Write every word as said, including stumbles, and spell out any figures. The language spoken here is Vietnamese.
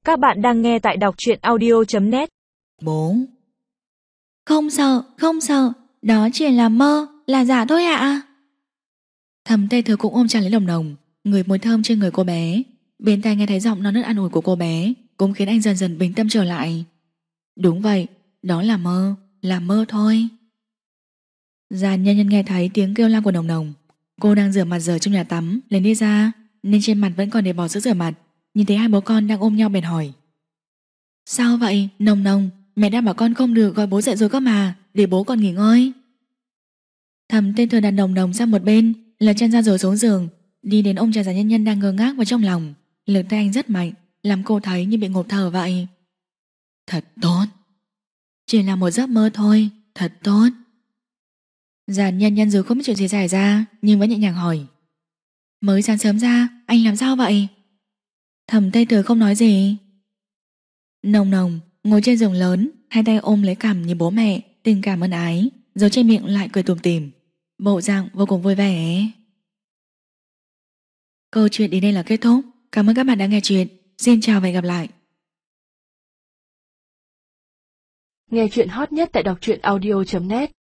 Các bạn đang nghe tại đọc truyện audio chấm net. Bố. Không sợ, không sợ, đó chỉ là mơ, là giả thôi ạ. Thầm Tê Thừa cũng ôm chặt lấy Đồng Đồng, người mùi thơm trên người cô bé. Bên tai nghe thấy giọng non nớt an ủi của cô bé, cũng khiến anh dần dần bình tâm trở lại. Đúng vậy, đó là mơ, là mơ thôi. Giàn nhân nhân nghe thấy tiếng kêu la của Đồng Đồng. Cô đang rửa mặt rời trong nhà tắm, lên đi ra, nên trên mặt vẫn còn để bỏ sữa rửa mặt. Nhìn thấy hai bố con đang ôm nhau bèn hỏi: Sao vậy, Nồng Nồng? Mẹ đã bảo con không được gọi bố dậy rồi cơ mà, để bố còn nghỉ ngơi. Thầm Tên Thừa đặt Đồng Đồng sang một bên, lật chân ra rồi xuống giường, đi đến ôm chặt Giàn Nhân Nhân đang ngơ ngác vào trong lòng. Lực tay anh rất mạnh, làm cô thấy như bị ngộp thở vậy. Thật tốt. Chỉ là một giấc mơ thôi, thật tốt. Giàn Nhân Nhân dù không biết chuyện gì xảy ra, nhưng vẫn nhẹ nhàng hỏi: Mới sáng sớm ra, anh làm sao vậy? Thầm Tây Thừa không nói gì. Nồng Nồng ngồi trên giường lớn, hai tay ôm lấy cằm như bố mẹ, tình cảm ân ái, rồi trên miệng lại cười tủm tỉm, bộ dạng vô cùng vui vẻ. Câu chuyện đến đây là kết thúc. Cảm ơn các bạn đã nghe chuyện. Xin chào và hẹn gặp lại. Nghe chuyện hot nhất tại đọc truyện audio chấm net.